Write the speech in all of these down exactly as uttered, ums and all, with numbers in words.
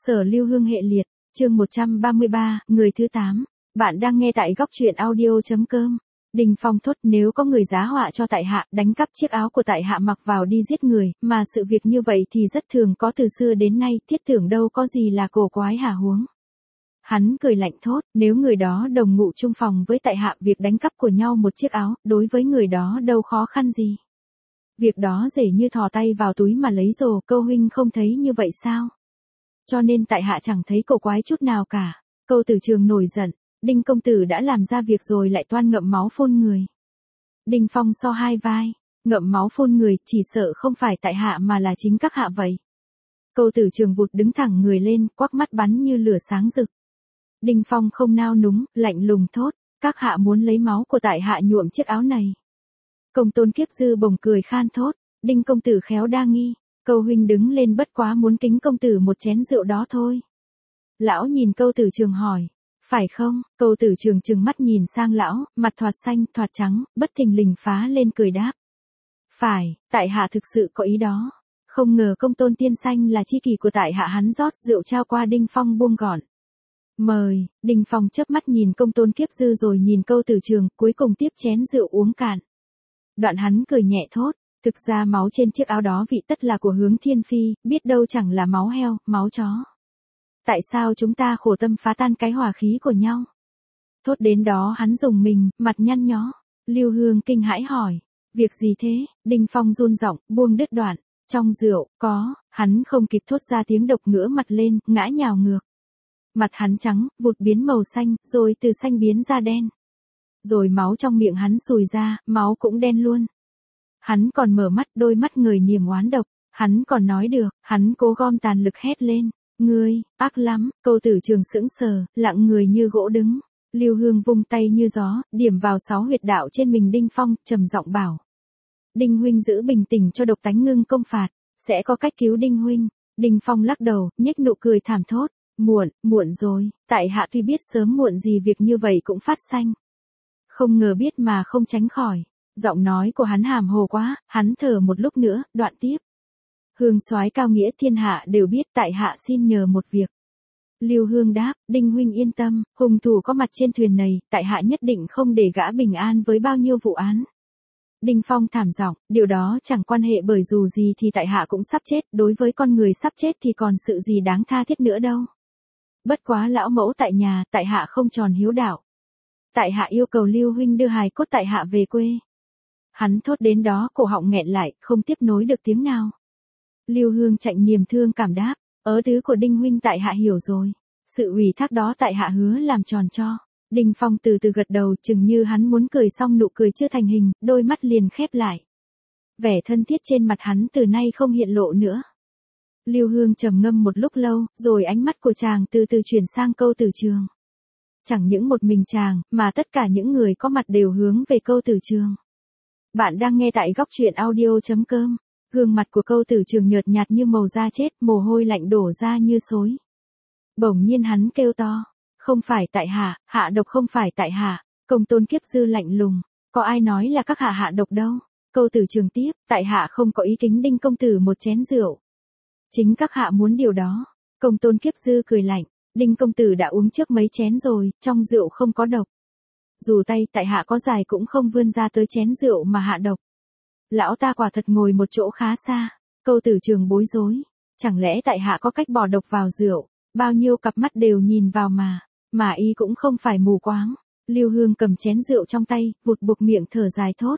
Sở Lưu Hương hệ liệt, chương một trăm ba mươi ba, người thứ tám. Bạn đang nghe tại góc truyện audio.com. Đinh Phong thốt, nếu có người giá họa cho tại hạ, đánh cắp chiếc áo của tại hạ mặc vào đi giết người, mà sự việc như vậy thì rất thường có từ xưa đến nay, thiết tưởng đâu có gì là cổ quái hả huống. Hắn cười lạnh thốt, nếu người đó đồng ngụ chung phòng với tại hạ, việc đánh cắp của nhau một chiếc áo, đối với người đó đâu khó khăn gì. Việc đó dễ như thò tay vào túi mà lấy rồ, Câu huynh không thấy như vậy sao? Cho nên tại hạ chẳng thấy cổ quái chút nào cả. Câu Tử Trường nổi giận, Đinh công tử đã làm ra việc rồi lại toan ngậm máu phun người. Đinh Phong so hai vai, ngậm máu phun người, chỉ sợ không phải tại hạ mà là chính các hạ vậy. Câu Tử Trường vụt đứng thẳng người lên, quắc mắt bắn như lửa sáng rực. Đinh Phong không nao núng, lạnh lùng thốt, các hạ muốn lấy máu của tại hạ nhuộm chiếc áo này. Công Tôn Kiếp Dư bỗng cười khan thốt, Đinh công tử khéo đa nghi. Câu huynh đứng lên bất quá muốn kính công tử một chén rượu đó thôi. Lão nhìn Câu Tử Trường hỏi, phải không? Câu Tử Trường trừng mắt nhìn sang lão, mặt thoạt xanh, thoạt trắng, bất thình lình phá lên cười đáp. Phải, tại hạ thực sự có ý đó. Không ngờ Công Tôn tiên xanh là tri kỷ của tại hạ. Hắn rót rượu trao qua Đinh Phong buông gọn. Mời. Đinh Phong chớp mắt nhìn Công Tôn Kiếp Dư rồi nhìn Câu Tử Trường, cuối cùng tiếp chén rượu uống cạn. Đoạn hắn cười nhẹ thốt. Thực ra máu trên chiếc áo đó vị tất là của Hướng Thiên Phi, biết đâu chẳng là máu heo, máu chó. Tại sao chúng ta khổ tâm phá tan cái hòa khí của nhau? Thốt đến đó hắn dùng mình, mặt nhăn nhó. Lưu Hương kinh hãi hỏi, việc gì thế? Đinh Phong run giọng, buông đứt đoạn. Trong rượu, có, hắn không kịp thốt ra tiếng độc, ngửa mặt lên, ngã nhào ngược. Mặt hắn trắng, vụt biến màu xanh, rồi từ xanh biến ra đen. Rồi máu trong miệng hắn sùi ra, máu cũng đen luôn. Hắn còn mở mắt, đôi mắt người niềm oán độc, hắn còn nói được, hắn cố gom tàn lực hét lên, ngươi, ác lắm. Câu Tử Trường sững sờ, lặng người như gỗ đứng. Lưu Hương vung tay như gió, điểm vào sáu huyệt đạo trên mình Đinh Phong, trầm giọng bảo. Đinh huynh giữ bình tĩnh cho độc tánh ngưng công phạt, sẽ có cách cứu Đinh huynh. Đinh Phong lắc đầu, nhếch nụ cười thảm thốt, muộn, muộn rồi, tại hạ tuy biết sớm muộn gì việc như vậy cũng phát sanh. Không ngờ biết mà không tránh khỏi. Giọng nói của hắn hàm hồ quá, hắn thở một lúc nữa, đoạn tiếp. Hương soái cao nghĩa thiên hạ đều biết, tại hạ xin nhờ một việc. Lưu Hương đáp, Đinh huynh yên tâm, hung thủ có mặt trên thuyền này, tại hạ nhất định không để gã bình an với bao nhiêu vụ án. Đinh Phong thảm giọng, điều đó chẳng quan hệ, bởi dù gì thì tại hạ cũng sắp chết, đối với con người sắp chết thì còn sự gì đáng tha thiết nữa đâu. Bất quá lão mẫu tại nhà, tại hạ không tròn hiếu đạo. Tại hạ yêu cầu Lưu huynh đưa hài cốt tại hạ về quê. Hắn thốt đến đó cổ họng nghẹn lại, không tiếp nối được tiếng nào. Lưu Hương chạy niềm thương cảm đáp, ớ tứ của Đinh huynh tại hạ hiểu rồi. Sự ủy thác đó tại hạ hứa làm tròn cho. Đinh Phong từ từ gật đầu, chừng như hắn muốn cười xong nụ cười chưa thành hình, đôi mắt liền khép lại. Vẻ thân thiết trên mặt hắn từ nay không hiện lộ nữa. Lưu Hương trầm ngâm một lúc lâu, rồi ánh mắt của chàng từ từ chuyển sang Câu Tử Trường. Chẳng những một mình chàng, mà tất cả những người có mặt đều hướng về Câu Tử Trường. Bạn đang nghe tại góc truyện audio.com. Gương mặt của Câu Tử Trường nhợt nhạt như màu da chết, mồ hôi lạnh đổ ra như xối. Bỗng nhiên hắn kêu to, không phải tại hạ, hạ độc không phải tại hạ. Công Tôn Kiếp Dư lạnh lùng, có ai nói là các hạ hạ độc đâu. Câu Tử Trường tiếp, tại hạ không có ý kính Đinh công tử một chén rượu. Chính các hạ muốn điều đó. Công Tôn Kiếp Dư cười lạnh, Đinh công tử đã uống trước mấy chén rồi, trong rượu không có độc. Dù tay tại hạ có dài cũng không vươn ra tới chén rượu mà hạ độc. Lão ta quả thật ngồi một chỗ khá xa. Câu Tử Trường bối rối, chẳng lẽ tại hạ có cách bỏ độc vào rượu, bao nhiêu cặp mắt đều nhìn vào mà, mà y cũng không phải mù quáng. Lưu Hương cầm chén rượu trong tay, vụt buộc miệng thở dài thốt.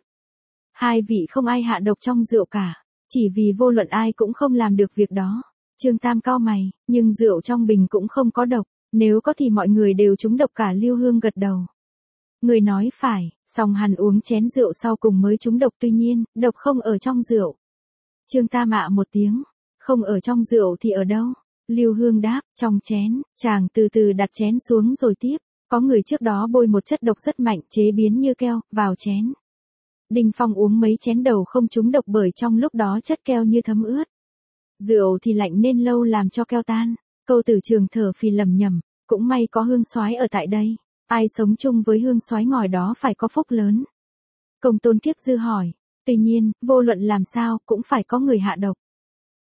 Hai vị không ai hạ độc trong rượu cả, chỉ vì vô luận ai cũng không làm được việc đó. Trương Tam cau mày, nhưng rượu trong bình cũng không có độc, nếu có thì mọi người đều trúng độc cả. Lưu Hương gật đầu. Người nói phải, song hắn uống chén rượu sau cùng mới trúng độc, tuy nhiên, độc không ở trong rượu. Trương Tam ạ một tiếng, không ở trong rượu thì ở đâu? Lưu Hương đáp, trong chén. Chàng từ từ đặt chén xuống rồi tiếp, có người trước đó bôi một chất độc rất mạnh, chế biến như keo, vào chén. Đinh Phong uống mấy chén đầu không trúng độc bởi trong lúc đó chất keo như thấm ướt. Rượu thì lạnh nên lâu làm cho keo tan. Câu Tử Trường thở phì lầm nhầm, cũng may có Hương soái ở tại đây. Ai sống chung với Hương soái ngòi đó phải có phúc lớn. Công Tôn Kiếp Dư hỏi, tuy nhiên, vô luận làm sao cũng phải có người hạ độc.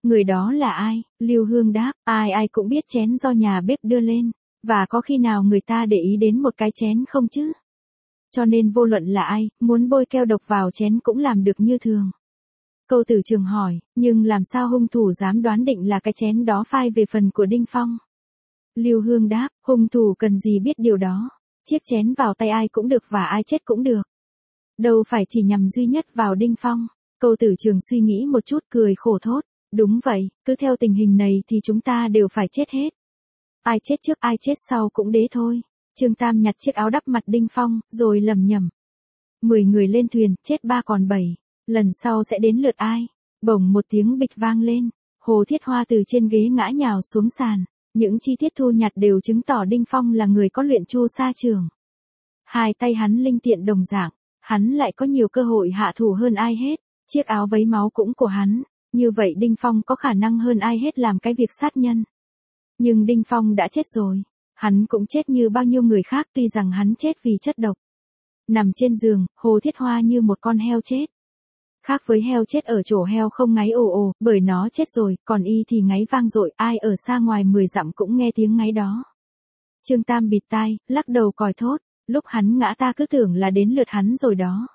Người đó là ai? Lưu Hương đáp, ai ai cũng biết chén do nhà bếp đưa lên, và có khi nào người ta để ý đến một cái chén không chứ? Cho nên vô luận là ai, muốn bôi keo độc vào chén cũng làm được như thường. Câu Tử Trường hỏi, nhưng làm sao hung thủ dám đoán định là cái chén đó phai về phần của Đinh Phong? Lưu Hương đáp, hung thủ cần gì biết điều đó. Chiếc chén vào tay ai cũng được và ai chết cũng được. Đâu phải chỉ nhằm duy nhất vào Đinh Phong. Câu Tử Trường suy nghĩ một chút cười khổ thốt. Đúng vậy, cứ theo tình hình này thì chúng ta đều phải chết hết. Ai chết trước ai chết sau cũng đế thôi. Trương Tam nhặt chiếc áo đắp mặt Đinh Phong, rồi lẩm nhẩm. Mười người lên thuyền, chết ba còn bảy. Lần sau sẽ đến lượt ai? Bỗng một tiếng bịch vang lên. Hồ Thiết Hoa từ trên ghế ngã nhào xuống sàn. Những chi tiết thu nhặt đều chứng tỏ Đinh Phong là người có luyện chu sa trường. Hai tay hắn linh tiện đồng dạng. Hắn lại có nhiều cơ hội hạ thủ hơn ai hết. Chiếc áo vấy máu cũng của hắn. Như vậy Đinh Phong có khả năng hơn ai hết làm cái việc sát nhân. Nhưng Đinh Phong đã chết rồi. Hắn cũng chết như bao nhiêu người khác tuy rằng hắn chết vì chất độc. Nằm trên giường, Hồ Thiết Hoa như một con heo chết. Khác với heo chết ở chỗ heo không ngáy ồ ồ, bởi nó chết rồi, còn y thì ngáy vang dội, ai ở xa ngoài mười dặm cũng nghe tiếng ngáy đó. Trương Tam bịt tai, lắc đầu còi thốt, lúc hắn ngã ta cứ tưởng là đến lượt hắn rồi đó.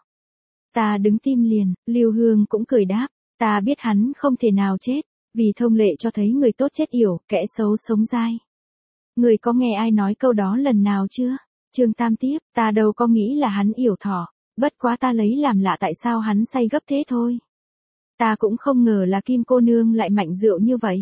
Ta đứng tim liền, Lưu Hương cũng cười đáp, ta biết hắn không thể nào chết, vì thông lệ cho thấy người tốt chết yểu, kẻ xấu sống dai. Người có nghe ai nói câu đó lần nào chưa? Trương Tam tiếp, ta đâu có nghĩ là hắn yểu thọ, bất quá ta lấy làm lạ tại sao hắn say gấp thế thôi. Ta cũng không ngờ là Kim cô nương lại mạnh rượu như vậy.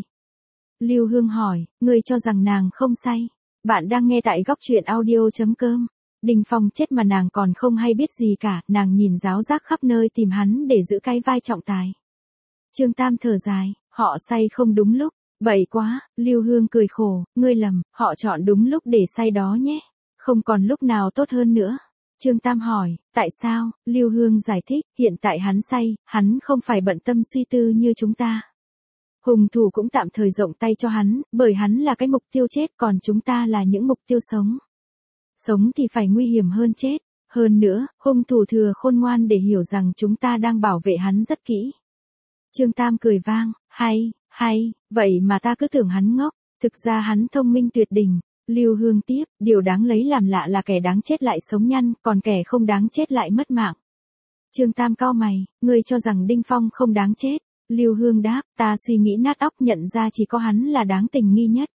Lưu Hương hỏi, ngươi cho rằng nàng không say. Bạn đang nghe tại góc truyện audio.com. Đinh Phong chết mà nàng còn không hay biết gì cả, nàng nhìn ráo rác khắp nơi tìm hắn để giữ cái vai trọng tài. Trương Tam thở dài, họ say không đúng lúc. Bậy quá, Lưu Hương cười khổ, ngươi lầm, họ chọn đúng lúc để say đó nhé. Không còn lúc nào tốt hơn nữa. Trương Tam hỏi, tại sao? Lưu Hương giải thích, hiện tại hắn say, hắn không phải bận tâm suy tư như chúng ta. Hung thủ cũng tạm thời rộng tay cho hắn, bởi hắn là cái mục tiêu chết còn chúng ta là những mục tiêu sống. Sống thì phải nguy hiểm hơn chết. Hơn nữa, hung thủ thừa khôn ngoan để hiểu rằng chúng ta đang bảo vệ hắn rất kỹ. Trương Tam cười vang, hay, hay, vậy mà ta cứ tưởng hắn ngốc, thực ra hắn thông minh tuyệt đỉnh. Lưu Hương tiếp, điều đáng lấy làm lạ là kẻ đáng chết lại sống nhăn, còn kẻ không đáng chết lại mất mạng. Trương Tam cau mày, ngươi cho rằng Đinh Phong không đáng chết. Lưu Hương đáp, ta suy nghĩ nát óc nhận ra chỉ có hắn là đáng tình nghi nhất.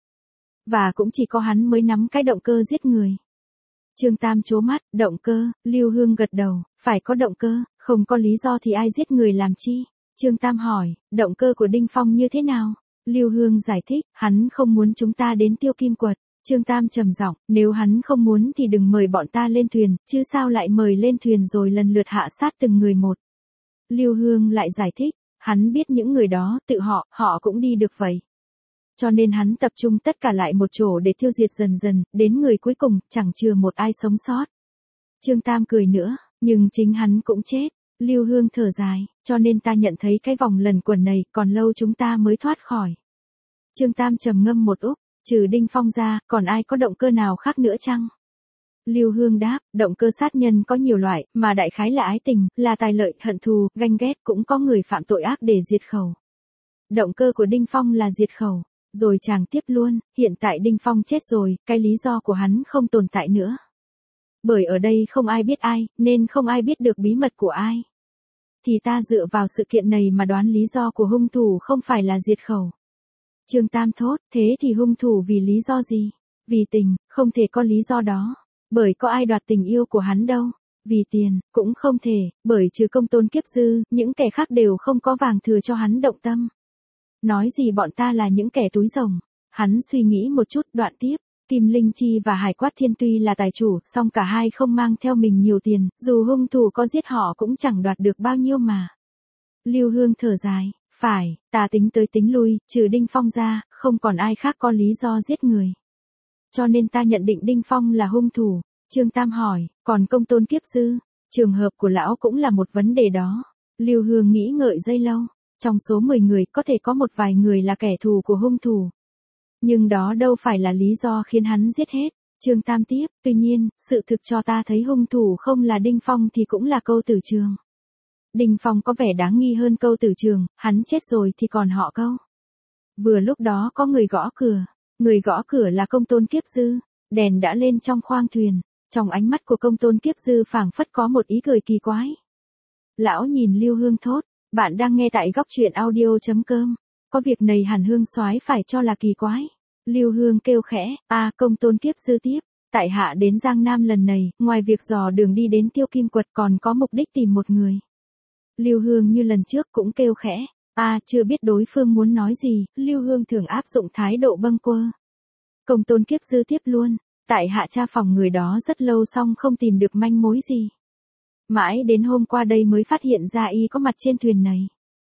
Và cũng chỉ có hắn mới nắm cái động cơ giết người. Trương Tam trố mắt, động cơ, Lưu Hương gật đầu, phải có động cơ, không có lý do thì ai giết người làm chi. Trương Tam hỏi, động cơ của Đinh Phong như thế nào? Lưu Hương giải thích, hắn không muốn chúng ta đến Tiêu Kim Quật. Trương Tam trầm giọng, nếu hắn không muốn thì đừng mời bọn ta lên thuyền, chứ sao lại mời lên thuyền rồi lần lượt hạ sát từng người một. Lưu Hương lại giải thích, hắn biết những người đó, tự họ, họ cũng đi được vậy. Cho nên hắn tập trung tất cả lại một chỗ để tiêu diệt dần dần, đến người cuối cùng, chẳng chừa một ai sống sót. Trương Tam cười nữa, nhưng chính hắn cũng chết. Lưu Hương thở dài, cho nên ta nhận thấy cái vòng lần quẩn này còn lâu chúng ta mới thoát khỏi. Trương Tam trầm ngâm một úc, trừ Đinh Phong ra, còn ai có động cơ nào khác nữa chăng? Lưu Hương đáp, động cơ sát nhân có nhiều loại, mà đại khái là ái tình, là tài lợi, hận thù, ganh ghét, cũng có người phạm tội ác để diệt khẩu. Động cơ của Đinh Phong là diệt khẩu. Rồi chàng tiếp luôn, hiện tại Đinh Phong chết rồi, cái lý do của hắn không tồn tại nữa. Bởi ở đây không ai biết ai, nên không ai biết được bí mật của ai. Thì ta dựa vào sự kiện này mà đoán lý do của hung thủ không phải là diệt khẩu. Trương Tam thốt, thế thì hung thủ vì lý do gì? Vì tình, không thể có lý do đó. Bởi có ai đoạt tình yêu của hắn đâu. Vì tiền, cũng không thể, bởi trừ Công Tôn Kiếp Dư, những kẻ khác đều không có vàng thừa cho hắn động tâm. Nói gì bọn ta là những kẻ túi rồng. Hắn suy nghĩ một chút, đoạn tiếp. Kim Linh Chi và Hải Quát Thiên tuy là tài chủ, song cả hai không mang theo mình nhiều tiền, dù hung thủ có giết họ cũng chẳng đoạt được bao nhiêu mà. Lưu Hương thở dài, phải, ta tính tới tính lui, trừ Đinh Phong ra, không còn ai khác có lý do giết người. Cho nên ta nhận định Đinh Phong là hung thủ. Trương Tam hỏi, còn Công Tôn Kiếp Dư, trường hợp của lão cũng là một vấn đề đó. Lưu Hương nghĩ ngợi giây lâu. Trong số mười người có thể có một vài người là kẻ thù của hung thủ. Nhưng đó đâu phải là lý do khiến hắn giết hết. Trương Tam tiếp, tuy nhiên, sự thực cho ta thấy hung thủ không là Đinh Phong thì cũng là Câu Tử Trường. Đinh Phong có vẻ đáng nghi hơn Câu Tử Trường, hắn chết rồi thì còn họ Câu. Vừa lúc đó có người gõ cửa, người gõ cửa là Công Tôn Kiếp Dư, đèn đã lên trong khoang thuyền, trong ánh mắt của Công Tôn Kiếp Dư phảng phất có một ý cười kỳ quái. Lão nhìn Lưu Hương thốt, bạn đang nghe tại góc truyện audio.com, có việc này hẳn Hương soái phải cho là kỳ quái. Lưu Hương kêu khẽ, a Công Tôn Kiếp Dư tiếp, tại hạ đến Giang Nam lần này, ngoài việc dò đường đi đến Tiêu Kim Quật còn có mục đích tìm một người. Lưu Hương như lần trước cũng kêu khẽ, a chưa biết đối phương muốn nói gì, Lưu Hương thường áp dụng thái độ bâng quơ. Công Tôn Kiếp Dư tiếp luôn, tại hạ tra phòng người đó rất lâu xong không tìm được manh mối gì. Mãi đến hôm qua đây mới phát hiện ra y có mặt trên thuyền này.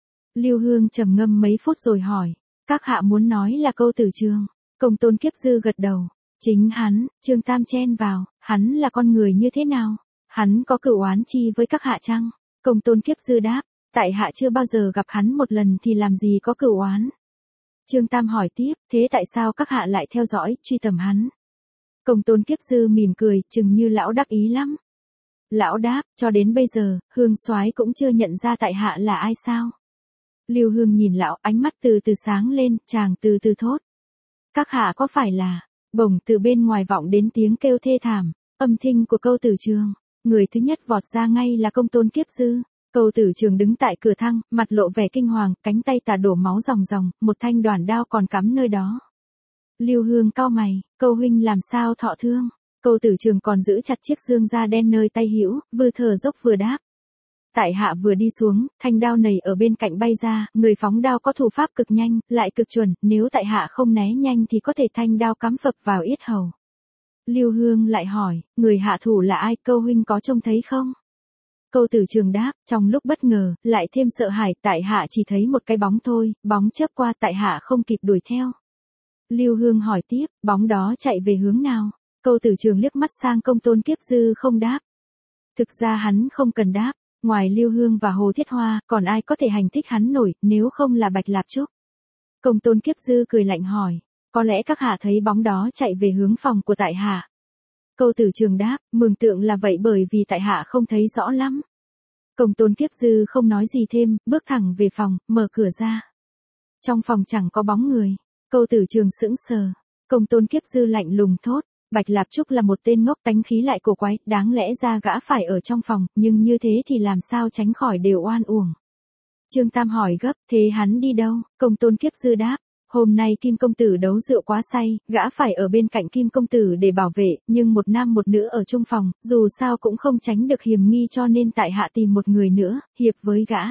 Lưu Hương trầm ngâm mấy phút rồi hỏi, các hạ muốn nói là Câu Tử Trường? Công Tôn Kiếp Dư gật đầu, chính hắn. Trương Tam chen vào, hắn là con người như thế nào? Hắn có cửu oán chi với các hạ chăng? Công Tôn Kiếp Dư đáp, tại hạ chưa bao giờ gặp hắn một lần thì làm gì có cửu oán. Trương Tam hỏi tiếp, thế tại sao các hạ lại theo dõi, truy tầm hắn? Công Tôn Kiếp Dư mỉm cười, chừng như lão đắc ý lắm. Lão đáp, cho đến bây giờ, Hương soái cũng chưa nhận ra tại hạ là ai sao? Lưu Hương nhìn lão, ánh mắt từ từ sáng lên, chàng từ từ thốt. Các hạ có phải là, bỗng từ bên ngoài vọng đến tiếng kêu thê thảm, âm thanh của Câu Tử Trường. Người thứ nhất vọt ra ngay là Công Tôn Kiếp Dư. Câu Tử Trường đứng tại cửa thang, mặt lộ vẻ kinh hoàng, cánh tay tà đổ máu ròng ròng, một thanh đoản đao còn cắm nơi đó. Lưu Hương cau mày, Câu huynh làm sao thọ thương? Câu Tử Trường còn giữ chặt chiếc dương da đen nơi tay hữu, vừa thở dốc vừa đáp. Tại hạ vừa đi xuống, thanh đao này ở bên cạnh bay ra, người phóng đao có thủ pháp cực nhanh, lại cực chuẩn, nếu tại hạ không né nhanh thì có thể thanh đao cắm phập vào yết hầu. Lưu Hương lại hỏi, người hạ thủ là ai, Câu huynh có trông thấy không? Câu Tử Trường đáp, trong lúc bất ngờ, lại thêm sợ hãi, tại hạ chỉ thấy một cái bóng thôi, bóng chớp qua tại hạ không kịp đuổi theo. Lưu Hương hỏi tiếp, bóng đó chạy về hướng nào? Câu Tử Trường liếc mắt sang Công Tôn Kiếp Dư không đáp. Thực ra hắn không cần đáp, ngoài Lưu Hương và Hồ Thiết Hoa, còn ai có thể hành thích hắn nổi, nếu không là Bạch Lạp Trúc. Công Tôn Kiếp Dư cười lạnh hỏi, có lẽ các hạ thấy bóng đó chạy về hướng phòng của tại hạ. Câu Tử Trường đáp, mường tượng là vậy bởi vì tại hạ không thấy rõ lắm. Công Tôn Kiếp Dư không nói gì thêm, bước thẳng về phòng, mở cửa ra. Trong phòng chẳng có bóng người. Câu Tử Trường sững sờ. Công Tôn Kiếp Dư lạnh lùng thốt, Bạch Lạp Trúc là một tên ngốc tánh khí lại cổ quái, đáng lẽ ra gã phải ở trong phòng, nhưng như thế thì làm sao tránh khỏi đều oan uổng. Trương Tam hỏi gấp, thế hắn đi đâu? Công Tôn Kiếp Dư đáp, hôm nay Kim Công Tử đấu rượu quá say, gã phải ở bên cạnh Kim Công Tử để bảo vệ, nhưng một nam một nữ ở chung phòng, dù sao cũng không tránh được hiểm nghi cho nên tại hạ tìm một người nữa, hiệp với gã.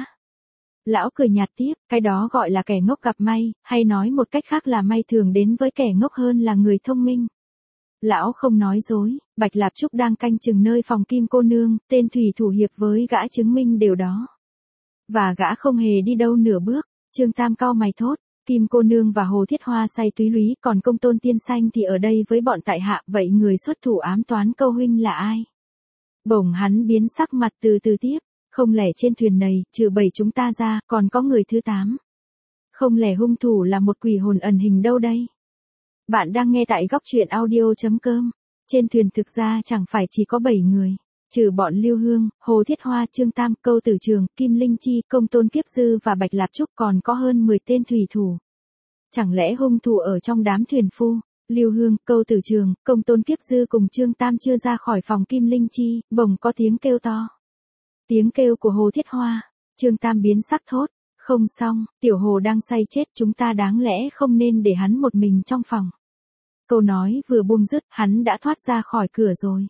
Lão cười nhạt tiếp, cái đó gọi là kẻ ngốc gặp may, hay nói một cách khác là may thường đến với kẻ ngốc hơn là người thông minh. Lão không nói dối, Bạch Lạp Trúc đang canh chừng nơi phòng Kim cô nương, tên thủy thủ hiệp với gã chứng minh điều đó. Và gã không hề đi đâu nửa bước. Trương Tam cau mày thốt, Kim cô nương và Hồ Thiết Hoa say túy lúy, còn Công Tôn tiên xanh thì ở đây với bọn tại hạ, vậy người xuất thủ ám toán Câu huynh là ai? Bỗng hắn biến sắc mặt từ từ tiếp, không lẽ trên thuyền này, trừ bảy chúng ta ra, còn có người thứ tám. Không lẽ hung thủ là một quỷ hồn ẩn hình đâu đây? Bạn đang nghe tại góc truyện audio.com. Trên thuyền thực ra chẳng phải chỉ có bảy người. Trừ bọn Lưu Hương, Hồ Thiết Hoa, Trương Tam, Câu Tử Trường, Kim Linh Chi, Công Tôn Kiếp Dư và Bạch Lạp Trúc còn có hơn mười tên thủy thủ. Chẳng lẽ hung thủ ở trong đám thuyền phu? Lưu Hương, Câu Tử Trường, Công Tôn Kiếp Dư cùng Trương Tam chưa ra khỏi phòng Kim Linh Chi, bỗng có tiếng kêu to. Tiếng kêu của Hồ Thiết Hoa. Trương Tam biến sắc thốt. Không xong, tiểu Hồ đang say chết, chúng ta đáng lẽ không nên để hắn một mình trong phòng. Câu nói vừa buông dứt, hắn đã thoát ra khỏi cửa rồi.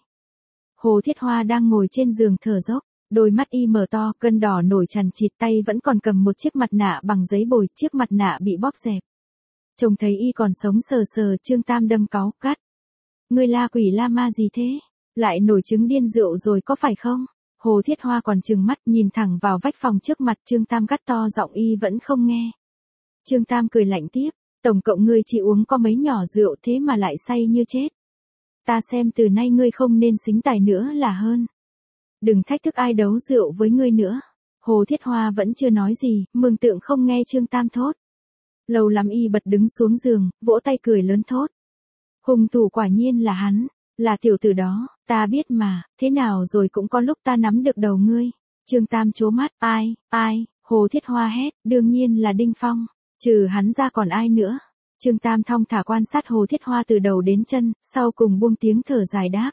Hồ Thiết Hoa đang ngồi trên giường thở dốc, đôi mắt y mở to, gân đỏ nổi chằn chịt, tay vẫn còn cầm một chiếc mặt nạ bằng giấy bồi, chiếc mặt nạ bị bóp dẹp. Trông thấy y còn sống sờ sờ, Trương Tam đâm cáu, gắt. Ngươi la quỷ la ma gì thế? Lại nổi chứng điên rượu rồi có phải không? Hồ Thiết Hoa còn trừng mắt nhìn thẳng vào vách phòng trước mặt, Trương Tam gắt to giọng y vẫn không nghe. Trương Tam cười lạnh tiếp, tổng cộng ngươi chỉ uống có mấy nhỏ rượu thế mà lại say như chết. Ta xem từ nay ngươi không nên xính tài nữa là hơn. Đừng thách thức ai đấu rượu với ngươi nữa. Hồ Thiết Hoa vẫn chưa nói gì, mường tượng không nghe Trương Tam thốt. Lâu lắm y bật đứng xuống giường, vỗ tay cười lớn thốt. Hung thủ quả nhiên là hắn, là tiểu tử đó, ta biết mà, thế nào rồi cũng có lúc ta nắm được đầu ngươi. Trương Tam trố mắt, ai, ai, Hồ Thiết Hoa hét, đương nhiên là Đinh Phong. Trừ hắn ra còn ai nữa? Trương Tam thong thả quan sát Hồ Thiết Hoa từ đầu đến chân, sau cùng buông tiếng thở dài đáp.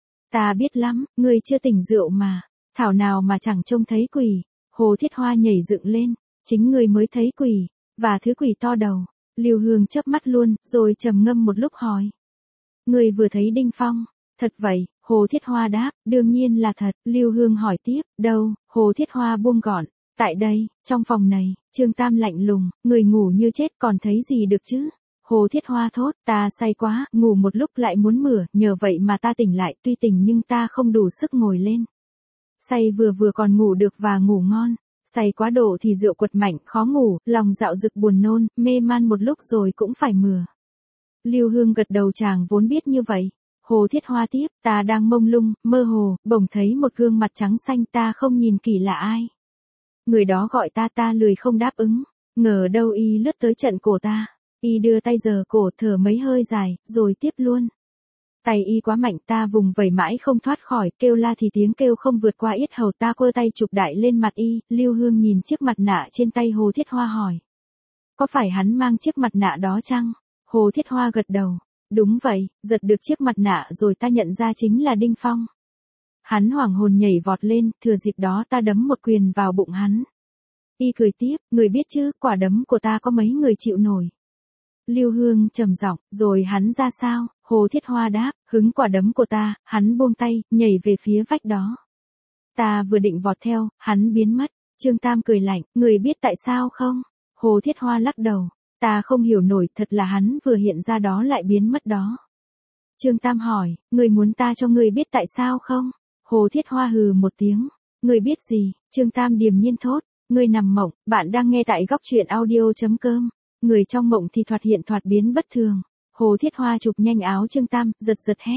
Ta biết lắm, ngươi chưa tỉnh rượu mà, thảo nào mà chẳng trông thấy quỷ. Hồ Thiết Hoa nhảy dựng lên, chính ngươi mới thấy quỷ, và thứ quỷ to đầu. Lưu Hương chớp mắt luôn, rồi trầm ngâm một lúc hỏi. Ngươi vừa thấy Đinh Phong, thật vậy? Hồ Thiết Hoa đáp, đương nhiên là thật. Lưu Hương hỏi tiếp, đâu? Hồ Thiết Hoa buông gọn, tại đây, trong phòng này. Trương Tam lạnh lùng, người ngủ như chết còn thấy gì được chứ? Hồ Thiết Hoa thốt, ta say quá, ngủ một lúc lại muốn mửa, nhờ vậy mà ta tỉnh lại, tuy tỉnh nhưng ta không đủ sức ngồi lên. Say vừa vừa còn ngủ được và ngủ ngon, say quá độ thì rượu quật mạnh, khó ngủ, lòng dạo dực buồn nôn, mê man một lúc rồi cũng phải mửa. Lưu Hương gật đầu, chàng vốn biết như vậy. Hồ Thiết Hoa tiếp, ta đang mông lung, mơ hồ, bỗng thấy một gương mặt trắng xanh, ta không nhìn kỹ là ai. Người đó gọi ta, ta lười không đáp ứng, ngờ đâu y lướt tới trận cổ ta. Y đưa tay giở cổ, thở mấy hơi dài, rồi tiếp luôn. Tay y quá mạnh, ta vùng vẩy mãi không thoát khỏi, kêu la thì tiếng kêu không vượt qua yết hầu, ta quơ tay chụp đại lên mặt y. Lưu Hương nhìn chiếc mặt nạ trên tay Hồ Thiết Hoa hỏi. Có phải hắn mang chiếc mặt nạ đó chăng? Hồ Thiết Hoa gật đầu. Đúng vậy, giật được chiếc mặt nạ rồi ta nhận ra chính là Đinh Phong. Hắn hoảng hồn nhảy vọt lên, thừa dịp đó ta đấm một quyền vào bụng hắn. Y cười tiếp, người biết chứ, quả đấm của ta có mấy người chịu nổi. Lưu Hương trầm giọng, rồi hắn ra sao? Hồ Thiết Hoa đáp, hứng quả đấm của ta, hắn buông tay, nhảy về phía vách đó. Ta vừa định vọt theo, hắn biến mất. Trương Tam cười lạnh, người biết tại sao không? Hồ Thiết Hoa lắc đầu, ta không hiểu nổi, thật là hắn vừa hiện ra đó lại biến mất đó. Trương Tam hỏi, người muốn ta cho người biết tại sao không? Hồ Thiết Hoa hừ một tiếng, người biết gì? Trương Tam điềm nhiên thốt, người nằm mộng. Bạn đang nghe tại góc truyện audio chấm com. Người trong mộng thì thoạt hiện thoạt biến bất thường. Hồ Thiết Hoa chụp nhanh áo Trương Tam, giật giật hét.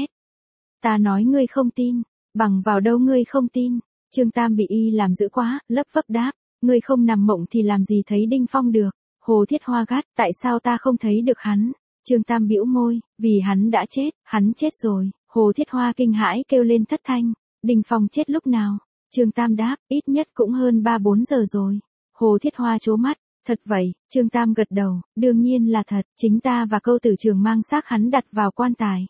Ta nói ngươi không tin, bằng vào đâu ngươi không tin? Trương Tam bị y làm dữ quá, lấp vấp đáp, ngươi không nằm mộng thì làm gì thấy Đinh Phong được? Hồ Thiết Hoa gắt, tại sao ta không thấy được hắn? Trương Tam bĩu môi, vì hắn đã chết, hắn chết rồi. Hồ Thiết Hoa kinh hãi kêu lên thất thanh, Đinh Phong chết lúc nào? Trương Tam đáp, ít nhất cũng hơn ba bốn giờ rồi. Hồ Thiết Hoa trố mắt, thật vậy? Trương Tam gật đầu, đương nhiên là thật, chính ta và Câu Tử Trường mang xác hắn đặt vào quan tài.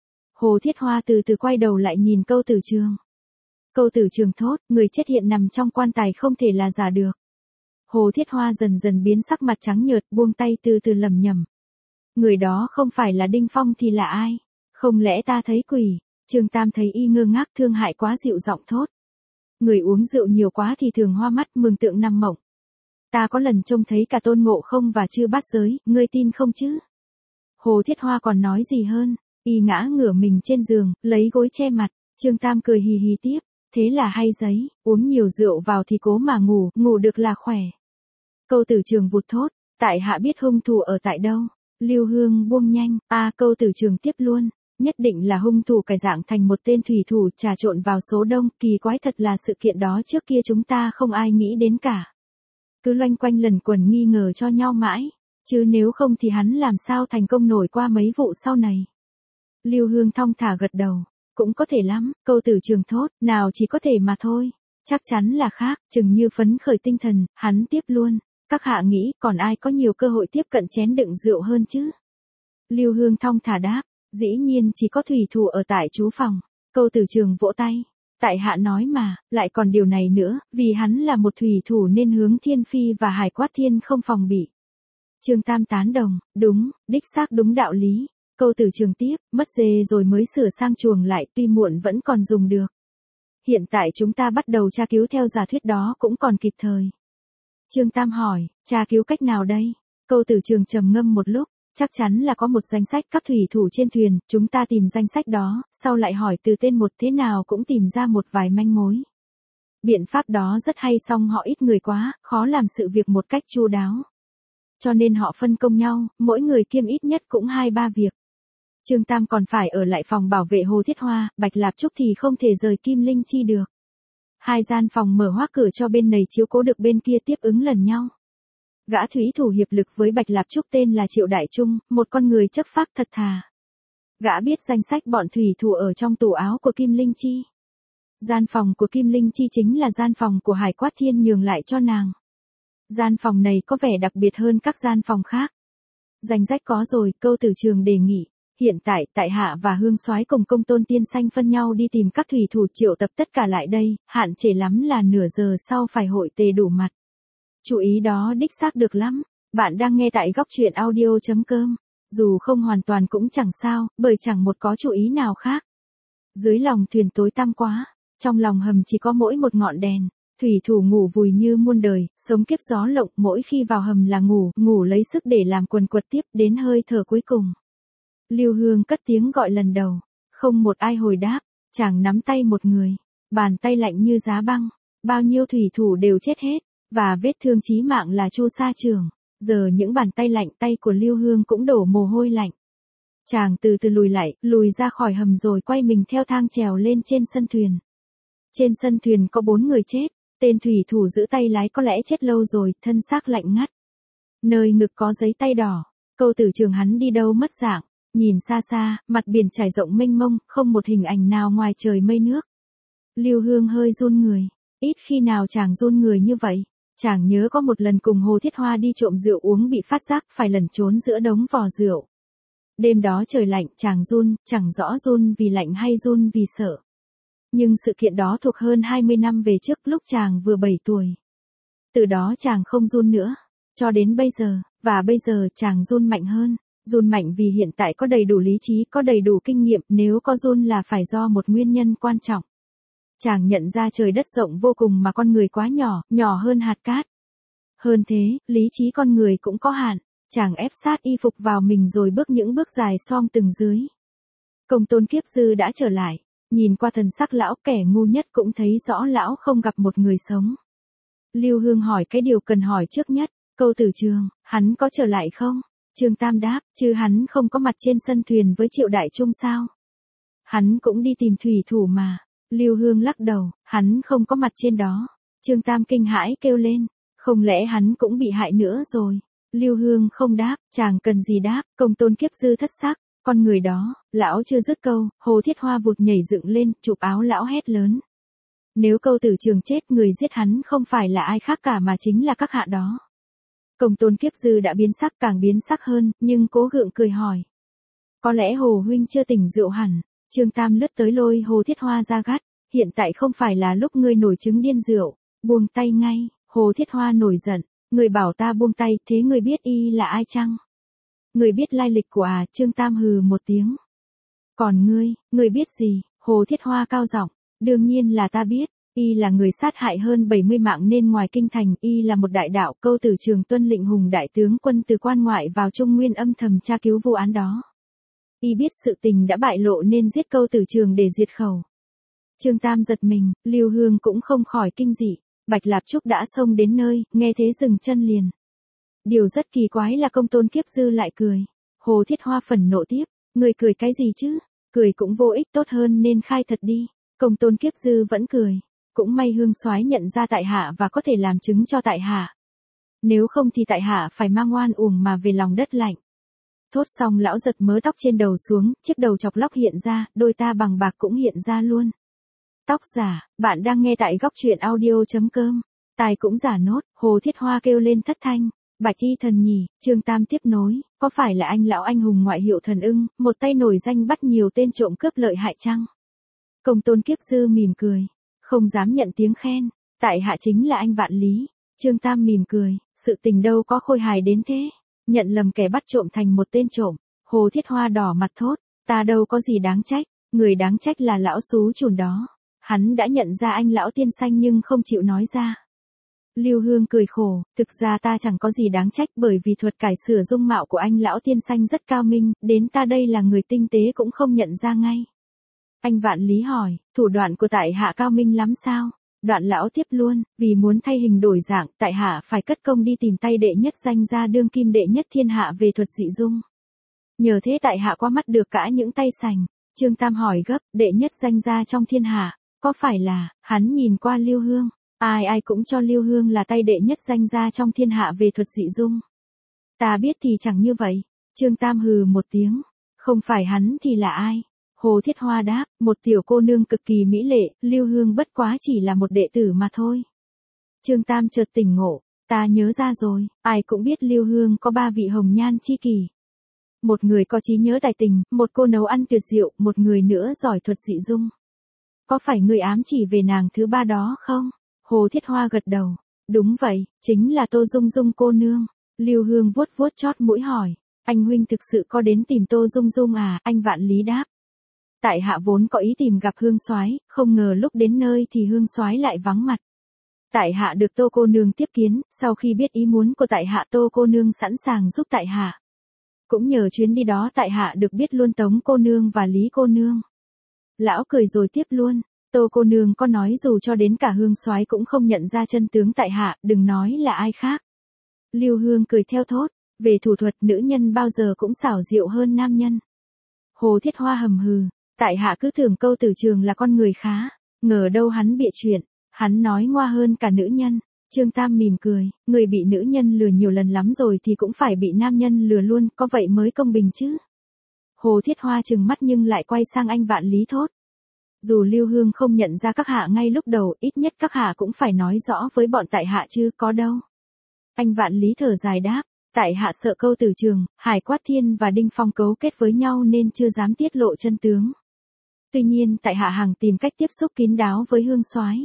Hồ Thiết Hoa từ từ quay đầu lại nhìn Câu Tử Trường. Câu Tử Trường thốt, người chết hiện nằm trong quan tài không thể là giả được. Hồ Thiết Hoa dần dần biến sắc mặt trắng nhợt, buông tay từ từ lẩm nhẩm. Người đó không phải là Đinh Phong thì là ai? Không lẽ ta thấy quỷ? Trương Tam thấy y ngơ ngác thương hại quá, dịu giọng thốt. Người uống rượu nhiều quá thì thường hoa mắt, mường tượng nằm mộng. Ta có lần trông thấy cả Tôn Ngộ Không và Chư Bát Giới, ngươi tin không chứ? Hồ Thiết Hoa còn nói gì hơn, y ngã ngửa mình trên giường, lấy gối che mặt. Trương Tam cười hì hì tiếp, thế là hay giấy, uống nhiều rượu vào thì cố mà ngủ, ngủ được là khỏe. Câu Tử Trường vụt thốt, tại hạ biết hung thủ ở tại đâu. Lưu Hương buông nhanh, a à, Câu Tử Trường tiếp luôn, nhất định là hung thủ cải dạng thành một tên thủy thủ trà trộn vào số đông, kỳ quái thật là sự kiện đó trước kia chúng ta không ai nghĩ đến cả. Cứ loanh quanh lần quẩn nghi ngờ cho nhau mãi, chứ nếu không thì hắn làm sao thành công nổi qua mấy vụ sau này. Lưu Hương thong thả gật đầu, cũng có thể lắm. Câu Tử Trường thốt, nào chỉ có thể mà thôi, chắc chắn là khác. Chừng như phấn khởi tinh thần, hắn tiếp luôn, các hạ nghĩ còn ai có nhiều cơ hội tiếp cận chén đựng rượu hơn chứ? Lưu Hương thong thả đáp, dĩ nhiên chỉ có thủy thủ ở tại trú phòng. Câu Tử Trường vỗ tay, tại hạ nói mà, lại còn điều này nữa, vì hắn là một thủy thủ nên hướng Thiên Phi và Hải Quát Thiên không phòng bị. Trương Tam tán đồng, đúng, đích xác đúng đạo lý. Câu Tử Trường tiếp, mất dê rồi mới sửa sang chuồng lại, tuy muộn vẫn còn dùng được. Hiện tại chúng ta bắt đầu tra cứu theo giả thuyết đó cũng còn kịp thời. Trương Tam hỏi, tra cứu cách nào đây? Câu Tử Trường trầm ngâm một lúc, chắc chắn là có một danh sách các thủy thủ trên thuyền, chúng ta tìm danh sách đó, sau lại hỏi từ tên một, thế nào cũng tìm ra một vài manh mối. Biện pháp đó rất hay, song họ ít người quá, khó làm sự việc một cách chu đáo. Cho nên họ phân công nhau, mỗi người kiêm ít nhất cũng hai ba việc. Trương Tam còn phải ở lại phòng bảo vệ Hồ Thiết Hoa, Bạch Lạp Trúc thì không thể rời Kim Linh Chi được. Hai gian phòng mở hoác cửa cho bên này chiếu cố được bên kia tiếp ứng lần nhau. Gã thủy thủ hiệp lực với Bạch Lạp Trúc tên là Triệu Đại Trung, một con người chất phác thật thà. Gã biết danh sách bọn thủy thủ ở trong tủ áo của Kim Linh Chi. Gian phòng của Kim Linh Chi chính là gian phòng của Hải Quát Thiên nhường lại cho nàng. Gian phòng này có vẻ đặc biệt hơn các gian phòng khác. Danh sách có rồi, Câu Tử Trường đề nghị. Hiện tại, tại hạ và Hương Soái cùng Công Tôn Tiên Xanh phân nhau đi tìm các thủy thủ triệu tập tất cả lại đây, hạn chế lắm là nửa giờ sau phải hội tề đủ mặt. Chú ý đó đích xác được lắm. Bạn đang nghe tại góc truyện audio chấm com. Dù không hoàn toàn cũng chẳng sao, bởi chẳng một có chú ý nào khác. Dưới lòng thuyền tối tăm quá, trong lòng hầm chỉ có mỗi một ngọn đèn. Thủy thủ ngủ vùi như muôn đời, sống kiếp gió lộng, mỗi khi vào hầm là ngủ, ngủ lấy sức để làm quần quật tiếp đến hơi thở cuối cùng. Lưu Hương cất tiếng gọi lần đầu, không một ai hồi đáp, chàng nắm tay một người, bàn tay lạnh như giá băng, bao nhiêu thủy thủ đều chết hết, và vết thương chí mạng là Chu Sa Trường, giờ những bàn tay lạnh tay của Lưu Hương cũng đổ mồ hôi lạnh. Chàng từ từ lùi lại, lùi ra khỏi hầm rồi quay mình theo thang trèo lên trên sân thuyền. Trên sân thuyền có bốn người chết, tên thủy thủ giữ tay lái có lẽ chết lâu rồi, thân xác lạnh ngắt. Nơi ngực có giấy tay đỏ, Câu Tử Trường hắn đi đâu mất dạng. Nhìn xa xa, mặt biển trải rộng mênh mông, không một hình ảnh nào ngoài trời mây nước. Lưu Hương hơi run người, ít khi nào chàng run người như vậy. Chàng nhớ có một lần cùng Hồ Thiết Hoa đi trộm rượu uống bị phát giác phải lẩn trốn giữa đống vò rượu. Đêm đó trời lạnh, chàng run, chẳng rõ run vì lạnh hay run vì sợ. Nhưng sự kiện đó thuộc hơn hai mươi năm về trước lúc chàng vừa bảy tuổi. Từ đó chàng không run nữa, cho đến bây giờ, và bây giờ chàng run mạnh hơn. Run mạnh vì hiện tại có đầy đủ lý trí, có đầy đủ kinh nghiệm, nếu có run là phải do một nguyên nhân quan trọng. Chàng nhận ra trời đất rộng vô cùng mà con người quá nhỏ, nhỏ hơn hạt cát. Hơn thế, lý trí con người cũng có hạn, chàng ép sát y phục vào mình rồi bước những bước dài xoong từng dưới. Công Tôn Kiếp Dư đã trở lại, nhìn qua thần sắc lão, kẻ ngu nhất cũng thấy rõ lão không gặp một người sống. Lưu Hương hỏi cái điều cần hỏi trước nhất, Câu Tử Trường, hắn có trở lại không? Trương Tam đáp, chứ hắn không có mặt trên sân thuyền với Triệu Đại Trung sao? Hắn cũng đi tìm thủy thủ mà. Lưu Hương lắc đầu, hắn không có mặt trên đó. Trương Tam kinh hãi kêu lên, không lẽ hắn cũng bị hại nữa rồi? Lưu Hương không đáp, chàng cần gì đáp, Công Tôn Kiếp Dư thất sắc, con người đó, lão chưa dứt câu, Hồ Thiết Hoa vụt nhảy dựng lên, chụp áo lão hét lớn. Nếu Câu Tử Trường chết, người giết hắn không phải là ai khác cả mà chính là các hạ đó. Công Tôn Kiếp Dư đã biến sắc, càng biến sắc hơn, nhưng cố gượng cười hỏi. Có lẽ Hồ huynh chưa tỉnh rượu hẳn. Trương Tam lướt tới lôi Hồ Thiết Hoa ra gắt, hiện tại không phải là lúc ngươi nổi chứng điên rượu, buông tay ngay. Hồ Thiết Hoa nổi giận, người bảo ta buông tay, thế người biết y là ai chăng? Người biết lai lịch của à? Trương Tam hừ một tiếng. Còn ngươi, ngươi biết gì? Hồ Thiết Hoa cao giọng, đương nhiên là ta biết. Y là người sát hại hơn bảy mươi mạng nên ngoài kinh thành, y là một đại đạo. Câu Tử Trường tuân lệnh Hùng đại tướng quân từ quan ngoại vào Trung Nguyên âm thầm tra cứu vụ án đó. Y biết sự tình đã bại lộ nên giết Câu Tử Trường để diệt khẩu. Trương Tam giật mình, Lưu Hương cũng không khỏi kinh dị. Bạch Lạp Trúc đã xông đến nơi, nghe thế dừng chân liền. Điều rất kỳ quái là Công Tôn Kiếp Dư lại cười. Hồ Thiết Hoa phẫn nộ tiếp, người cười cái gì chứ? Cười cũng vô ích, tốt hơn nên khai thật đi. Công Tôn Kiếp Dư vẫn cười. Cũng may Hương Soái nhận ra tại hạ và có thể làm chứng cho tại hạ. Nếu không thì tại hạ phải mang oan uổng mà về lòng đất lạnh. Thốt xong lão giật mớ tóc trên đầu xuống, chiếc đầu chọc lóc hiện ra, đôi ta bằng bạc cũng hiện ra luôn. Tóc giả, bạn đang nghe tại góc truyện audio chấm com. Tai cũng giả nốt, Hồ Thiết Hoa kêu lên thất thanh. Bạch y thần nhỉ, Trương Tam tiếp nối, có phải là anh lão anh hùng ngoại hiệu Thần Ưng, một tay nổi danh bắt nhiều tên trộm cướp lợi hại chăng? Công Tôn Kiếp Dư mỉm cười, không dám nhận tiếng khen, tại hạ chính là anh Vạn Lý. Trương Tam mỉm cười, sự tình đâu có khôi hài đến thế, nhận lầm kẻ bắt trộm thành một tên trộm. Hồ Thiết Hoa đỏ mặt thốt, ta đâu có gì đáng trách, người đáng trách là lão xú chùn đó. Hắn đã nhận ra anh lão tiên xanh nhưng không chịu nói ra. Lưu Hương cười khổ, thực ra ta chẳng có gì đáng trách bởi vì thuật cải sửa dung mạo của anh lão tiên xanh rất cao minh, đến ta đây là người tinh tế cũng không nhận ra ngay. Anh Vạn Lý hỏi, thủ đoạn của tại hạ cao minh lắm sao? Đoạn lão tiếp luôn, vì muốn thay hình đổi dạng, tại hạ phải cất công đi tìm tay đệ nhất danh gia đương kim đệ nhất thiên hạ về thuật dị dung. Nhờ thế tại hạ qua mắt được cả những tay sành. Trương Tam hỏi gấp, đệ nhất danh gia trong thiên hạ, có phải là? Hắn nhìn qua Lưu Hương, ai ai cũng cho Lưu Hương là tay đệ nhất danh gia trong thiên hạ về thuật dị dung. Ta biết thì chẳng như vậy. Trương Tam hừ một tiếng, không phải hắn thì là ai? Hồ Thiết Hoa đáp, một tiểu cô nương cực kỳ mỹ lệ, Lưu Hương bất quá chỉ là một đệ tử mà thôi. Trương Tam chợt tỉnh ngộ, Ta nhớ ra rồi, ai cũng biết Lưu Hương có ba vị hồng nhan chi kỷ. Một người có trí nhớ tài tình, một cô nấu ăn tuyệt diệu, một người nữa giỏi thuật dị dung. Có phải người ám chỉ về nàng thứ ba đó không? Hồ Thiết Hoa gật đầu. Đúng vậy, chính là Tô Dung Dung cô nương. Lưu Hương vuốt vuốt chót mũi hỏi. Anh huynh thực sự có đến tìm Tô Dung Dung à? Anh Vạn Lý đáp. Tại hạ vốn có ý tìm gặp Hương soái, không ngờ lúc đến nơi thì Hương soái lại vắng mặt. Tại hạ được Tô cô nương tiếp kiến, sau khi biết ý muốn của tại hạ, Tô cô nương sẵn sàng giúp tại hạ. Cũng nhờ chuyến đi đó tại hạ được biết luôn Tống cô nương và Lý cô nương. Lão cười rồi tiếp luôn, Tô cô nương có nói dù cho đến cả Hương soái cũng không nhận ra chân tướng tại hạ, đừng nói là ai khác. Lưu Hương cười theo thốt, về thủ thuật nữ nhân bao giờ cũng xảo diệu hơn nam nhân. Hồ Thiết Hoa hầm hừ, tại hạ cứ tưởng Câu Tử Trường là con người khá, ngờ đâu hắn bịa chuyện, hắn nói ngoa hơn cả nữ nhân. Trương Tam mỉm cười, người bị nữ nhân lừa nhiều lần lắm rồi thì cũng phải bị nam nhân lừa luôn, có vậy mới công bình chứ. Hồ Thiết Hoa trừng mắt nhưng lại quay sang anh Vạn Lý thốt. Dù Lưu Hương không nhận ra các hạ ngay lúc đầu, ít nhất các hạ cũng phải nói rõ với bọn tại hạ chứ có đâu. Anh Vạn Lý thở dài đáp, tại hạ sợ Câu Tử Trường, Hải Quát Thiên và Đinh Phong cấu kết với nhau nên chưa dám tiết lộ chân tướng. Tuy nhiên tại hạ hằng tìm cách tiếp xúc kín đáo với Hương soái.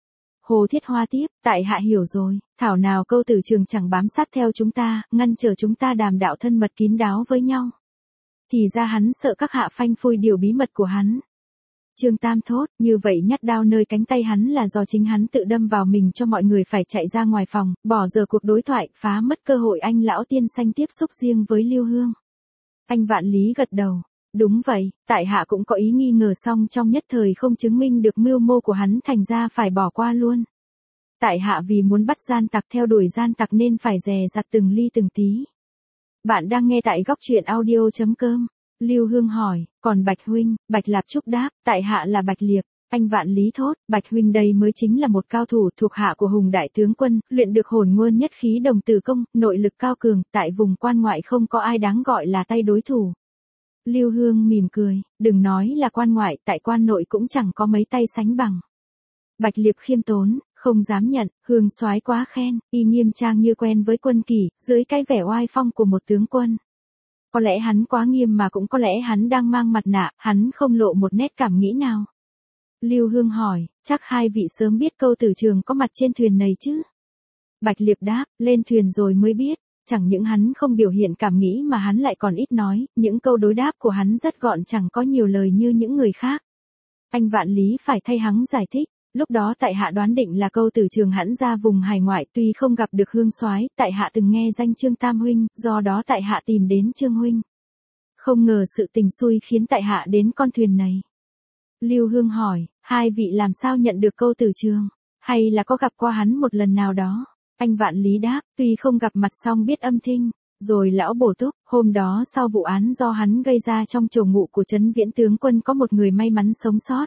Hồ Thiết Hoa tiếp, tại hạ hiểu rồi, thảo nào Câu Tử Trường chẳng bám sát theo chúng ta, ngăn trở chúng ta đàm đạo thân mật kín đáo với nhau. Thì ra hắn sợ các hạ phanh phui điều bí mật của hắn. Trương Tam thốt, như vậy nhát đao nơi cánh tay hắn là do chính hắn tự đâm vào mình cho mọi người phải chạy ra ngoài phòng, bỏ giờ cuộc đối thoại, phá mất cơ hội anh lão tiên xanh tiếp xúc riêng với Lưu Hương. Anh Vạn Lý gật đầu. Đúng vậy, tại hạ cũng có ý nghi ngờ song trong nhất thời không chứng minh được mưu mô của hắn thành ra phải bỏ qua luôn. Tại hạ vì muốn bắt gian tặc theo đuổi gian tặc nên phải dè dặt từng ly từng tí. Bạn đang nghe tại góc truyện audio chấm com. Lưu Hương hỏi, còn Bạch huynh? Bạch Lạp Trúc đáp, tại hạ là Bạch Liệp. Anh Vạn Lý thốt, Bạch huynh đây mới chính là một cao thủ thuộc hạ của Hùng đại tướng quân, luyện được hồn nguyên nhất khí đồng tử công, nội lực cao cường, tại vùng quan ngoại không có ai đáng gọi là tay đối thủ. Lưu Hương mỉm cười, đừng nói là quan ngoại, tại quan nội cũng chẳng có mấy tay sánh bằng. Bạch Liệp khiêm tốn, không dám nhận, Hương soái quá khen, y nghiêm trang như quen với quân kỷ, dưới cái vẻ oai phong của một tướng quân. Có lẽ hắn quá nghiêm mà cũng có lẽ hắn đang mang mặt nạ, hắn không lộ một nét cảm nghĩ nào. Lưu Hương hỏi, chắc hai vị sớm biết Câu Tử Trường có mặt trên thuyền này chứ? Bạch Liệp đáp, lên thuyền rồi mới biết. Chẳng những hắn không biểu hiện cảm nghĩ mà hắn lại còn ít nói, những câu đối đáp của hắn rất gọn chẳng có nhiều lời như những người khác. Anh Vạn Lý phải thay hắn giải thích, lúc đó tại hạ đoán định là Câu Tử Trường hẳn ra vùng hải ngoại, tuy không gặp được Hương soái, tại hạ từng nghe danh Trương Tam huynh, do đó tại hạ tìm đến Trương huynh. Không ngờ sự tình xui khiến tại hạ đến con thuyền này. Lưu Hương hỏi, hai vị làm sao nhận được Câu Tử Trường, hay là có gặp qua hắn một lần nào đó? Anh Vạn Lý đáp, tuy không gặp mặt song biết âm thanh, rồi lão bổ túc, hôm đó sau vụ án do hắn gây ra trong trổ ngụ của Trấn Viễn tướng quân có một người may mắn sống sót.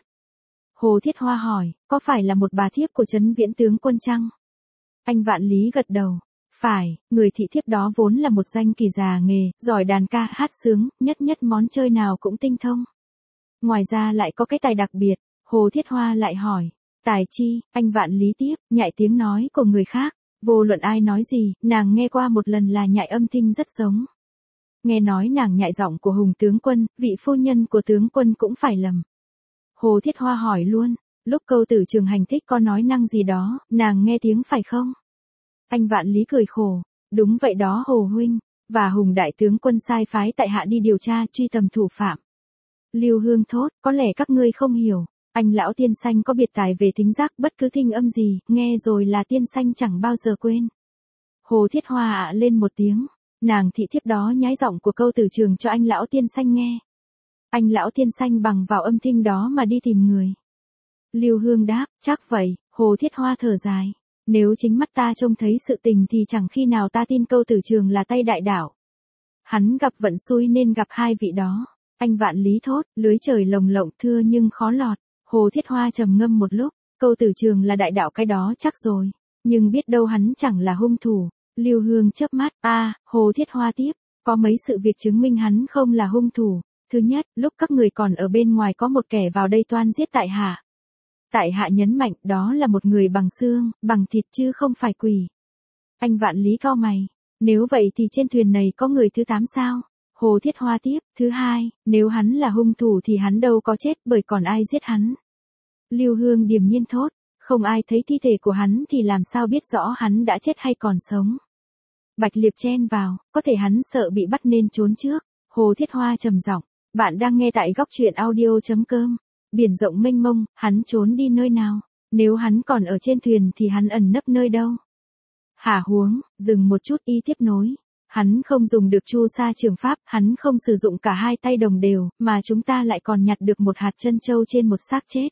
Hồ Thiết Hoa hỏi, có phải là một bà thiếp của Trấn Viễn tướng quân chăng? Anh Vạn Lý gật đầu, phải, người thị thiếp đó vốn là một danh kỳ già nghề, giỏi đàn ca hát sướng, nhất nhất món chơi nào cũng tinh thông. Ngoài ra lại có cái tài đặc biệt, Hồ Thiết Hoa lại hỏi, tài chi? Anh Vạn Lý tiếp, nhại tiếng nói của người khác. Vô luận ai nói gì, nàng nghe qua một lần là nhại âm thanh rất giống. Nghe nói nàng nhại giọng của Hùng tướng quân, vị phu nhân của tướng quân cũng phải lầm. Hồ Thiết Hoa hỏi luôn, lúc Câu Tử Trường hành thích có nói năng gì đó, nàng nghe tiếng phải không? Anh Vạn Lý cười khổ, đúng vậy đó Hồ huynh, và Hùng đại tướng quân sai phái tại hạ đi điều tra truy tầm thủ phạm. Lưu Hương thốt, có lẽ các ngươi không hiểu. Anh lão tiên xanh có biệt tài về thính giác, bất cứ thinh âm gì, nghe rồi là tiên xanh chẳng bao giờ quên. Hồ Thiết Hoa ạ lên một tiếng, nàng thị thiếp đó nhái giọng của Câu Tử Trường cho anh lão tiên xanh nghe. Anh lão tiên xanh bằng vào âm thanh đó mà đi tìm người. Lưu Hương đáp, chắc vậy. Hồ Thiết Hoa thở dài, nếu chính mắt ta trông thấy sự tình thì chẳng khi nào ta tin Câu Tử Trường là tay đại đảo. Hắn gặp vận xui nên gặp hai vị đó. Anh Vạn Lý thốt, lưới trời lồng lộng thưa nhưng khó lọt. Hồ Thiết Hoa trầm ngâm một lúc, Câu Tử Trường là đại đạo cái đó chắc rồi, nhưng biết đâu hắn chẳng là hung thủ. Lưu Hương chớp mắt, a, à, Hồ Thiết Hoa tiếp, có mấy sự việc chứng minh hắn không là hung thủ. Thứ nhất, lúc các người còn ở bên ngoài có một kẻ vào đây toan giết tại hạ. Tại hạ nhấn mạnh, đó là một người bằng xương, bằng thịt chứ không phải quỷ. Anh Vạn Lý cau mày. Nếu vậy thì trên thuyền này có người thứ tám sao? Hồ Thiết Hoa tiếp. Thứ hai, nếu hắn là hung thủ thì hắn đâu có chết bởi còn ai giết hắn. Lưu Hương điềm nhiên thốt. Không ai thấy thi thể của hắn thì làm sao biết rõ hắn đã chết hay còn sống. Bạch Liệp chen vào, có thể hắn sợ bị bắt nên trốn trước. Hồ Thiết Hoa trầm giọng. Bạn đang nghe tại góc truyện audio.com. Biển rộng mênh mông, hắn trốn đi nơi nào? Nếu hắn còn ở trên thuyền thì hắn ẩn nấp nơi đâu? Hả huống, dừng một chút y tiếp nối. Hắn không dùng được chu sa trường pháp, hắn không sử dụng cả hai tay đồng đều, mà chúng ta lại còn nhặt được một hạt chân châu trên một xác chết.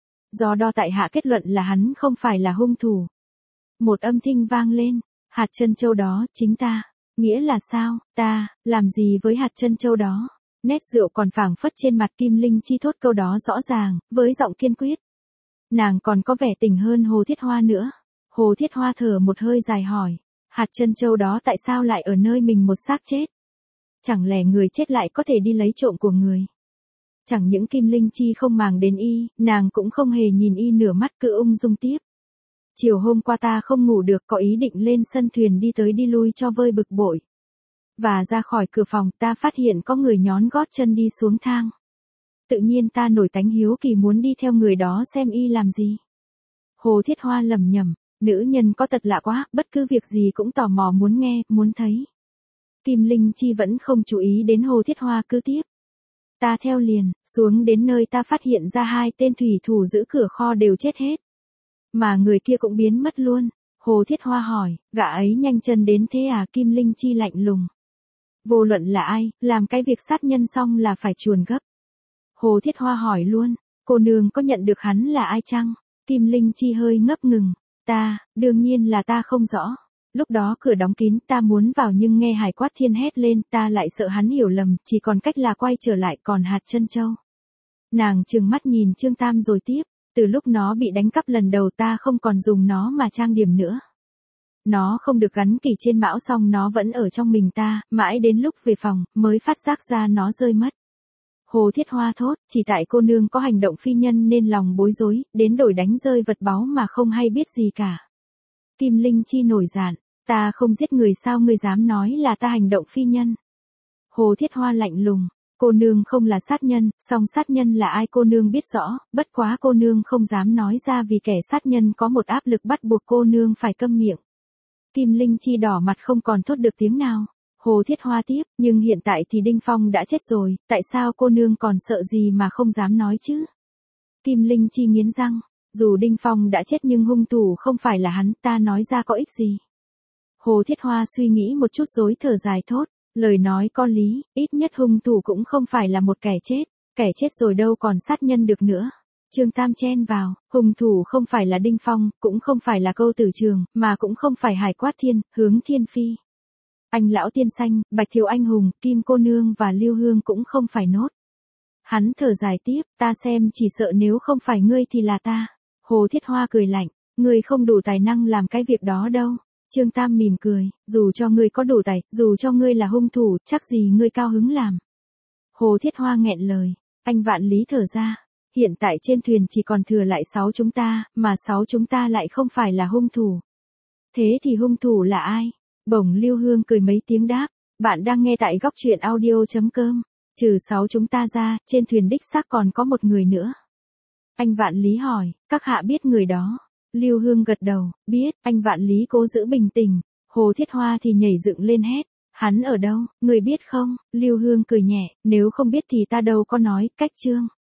Do đó tại hạ kết luận là hắn không phải là hung thủ. Một âm thanh vang lên. Hạt chân châu đó, chính ta. Nghĩa là sao, ta, làm gì với hạt chân châu đó? Nét rượu còn phảng phất trên mặt Kim Linh Chi thốt câu đó rõ ràng, với giọng kiên quyết. Nàng còn có vẻ tỉnh hơn Hồ Thiết Hoa nữa. Hồ Thiết Hoa thở một hơi dài hỏi. Hạt chân châu đó tại sao lại ở nơi mình một xác chết? Chẳng lẽ người chết lại có thể đi lấy trộm của người? Chẳng những Kim Linh Chi không màng đến y, nàng cũng không hề nhìn y nửa mắt, cứ ung dung tiếp. Chiều hôm qua ta không ngủ được, có ý định lên sân thuyền đi tới đi lui cho vơi bực bội. Và ra khỏi cửa phòng ta phát hiện có người nhón gót chân đi xuống thang. Tự nhiên ta nổi tánh hiếu kỳ muốn đi theo người đó xem y làm gì. Hồ Thiết Hoa lẩm nhẩm, nữ nhân có tật lạ quá, bất cứ việc gì cũng tò mò muốn nghe, muốn thấy. Kim Linh Chi vẫn không chú ý đến Hồ Thiết Hoa, cứ tiếp. Ta theo liền, xuống đến nơi ta phát hiện ra hai tên thủy thủ giữ cửa kho đều chết hết. Mà người kia cũng biến mất luôn. Hồ Thiết Hoa hỏi, gã ấy nhanh chân đến thế à? Kim Linh Chi lạnh lùng. Vô luận là ai, làm cái việc sát nhân xong là phải chuồn gấp. Hồ Thiết Hoa hỏi luôn, cô nương có nhận được hắn là ai chăng? Kim Linh Chi hơi ngấp ngừng. Ta, đương nhiên là ta không rõ. Lúc đó cửa đóng kín, ta muốn vào nhưng nghe Hải Quát Thiên hét lên, ta lại sợ hắn hiểu lầm, chỉ còn cách là quay trở lại. Còn hạt chân châu. Nàng trừng mắt nhìn Trương Tam rồi tiếp, từ lúc nó bị đánh cắp lần đầu ta không còn dùng nó mà trang điểm nữa. Nó không được gắn kỷ trên mão xong nó vẫn ở trong mình ta, mãi đến lúc về phòng, mới phát giác ra nó rơi mất. Hồ Thiết Hoa thốt, chỉ tại cô nương có hành động phi nhân nên lòng bối rối, đến đổi đánh rơi vật báu mà không hay biết gì cả. Kim Linh Chi nổi giận, ta không giết người sao ngươi dám nói là ta hành động phi nhân. Hồ Thiết Hoa lạnh lùng, cô nương không là sát nhân, song sát nhân là ai cô nương biết rõ, bất quá cô nương không dám nói ra vì kẻ sát nhân có một áp lực bắt buộc cô nương phải câm miệng. Kim Linh Chi đỏ mặt không còn thốt được tiếng nào. Hồ Thiết Hoa tiếp, nhưng hiện tại thì Đinh Phong đã chết rồi, tại sao cô nương còn sợ gì mà không dám nói chứ? Kim Linh Chi nghiến răng, dù Đinh Phong đã chết nhưng hung thủ không phải là hắn, ta nói ra có ích gì? Hồ Thiết Hoa suy nghĩ một chút rồi thở dài thốt, lời nói có lý, ít nhất hung thủ cũng không phải là một kẻ chết, kẻ chết rồi đâu còn sát nhân được nữa. Trương Tam chen vào, hung thủ không phải là Đinh Phong, cũng không phải là Câu Tử Trường, mà cũng không phải Hải Quát Thiên, Hướng Thiên Phi. Anh lão tiên xanh, Bạch Thiều anh hùng, Kim cô nương và Lưu Hương cũng không phải nốt. Hắn thở dài tiếp, ta xem chỉ sợ nếu không phải ngươi thì là ta. Hồ Thiết Hoa cười lạnh, ngươi không đủ tài năng làm cái việc đó đâu. Trương Tam mỉm cười, dù cho ngươi có đủ tài, dù cho ngươi là hung thủ, chắc gì ngươi cao hứng làm. Hồ Thiết Hoa nghẹn lời, anh Vạn Lý thở ra, hiện tại trên thuyền chỉ còn thừa lại sáu chúng ta, mà sáu chúng ta lại không phải là hung thủ. Thế thì hung thủ là ai? Bỗng Lưu Hương cười mấy tiếng đáp, bạn đang nghe tại góc truyện audio.com, trừ sáu chúng ta ra, trên thuyền đích xác còn có một người nữa. Anh Vạn Lý hỏi, các hạ biết người đó? Lưu Hương gật đầu, biết. Anh Vạn Lý cố giữ bình tĩnh. Hồ Thiết Hoa thì nhảy dựng lên hét, hắn ở đâu, người biết không? Lưu Hương cười nhẹ, nếu không biết thì ta đâu có nói, cách chương.